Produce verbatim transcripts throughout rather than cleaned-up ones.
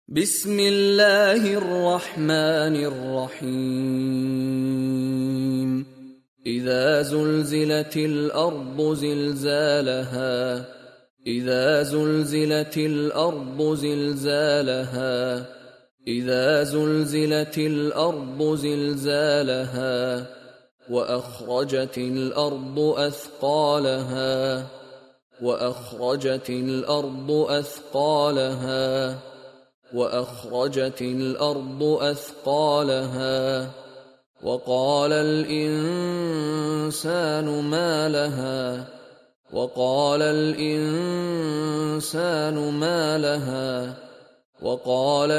بسم اللہ الرحمن الرحیم اذا زلزلت الارض زلزالها اذا زلزلت الارض زلزالها اذا زلزلت الارض زلزالها واخرجت الارض اثقالها واخرجت الارض اثقالها وأخرجت الأرض أثقالها وقال الإنسان ما لها وقال الإنسان ما لها وقال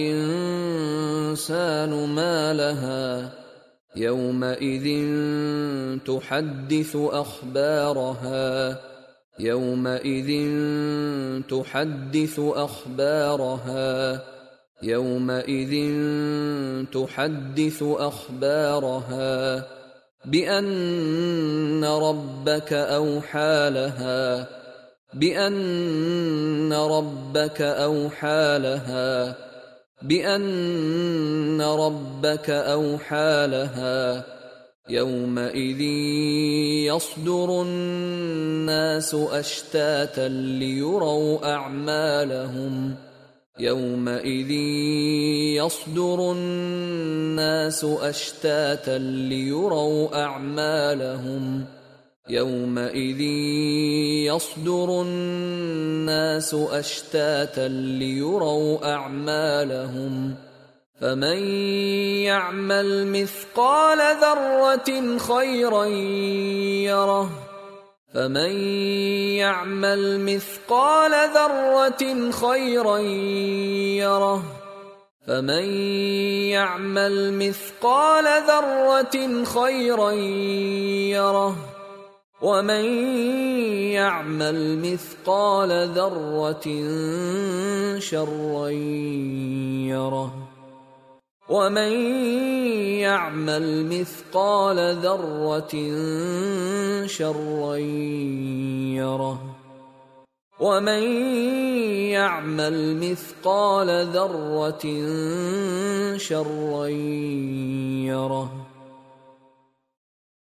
الإنسان ما لها يومئذ تحدث أخبارها يومئذ تحدث أخبارها يومئذ تحدث أخبارها بأن ربك أوحى لها بأن ربك أوحى لها بأن ربك أوحى لها يومئذ يصدر الناس أشتاتا ليروا أعمالهم يومئذ يصدر الناس أشتاتا ليروا أعمالهم يومئذ يصدر الناس أشتاتا ليروا أعمالهم فمن يعمل مثقال ذرة خيرا يره فمن يعمل مثقال ذرة خيرا يره فمن يعمل مثقال ذرة خيرا يره ومن يعمل مثقال ذرة شرا يره ومن يعمل مثقال ذرة شرا يره ومن يعمل مثقال ذرة شرا يره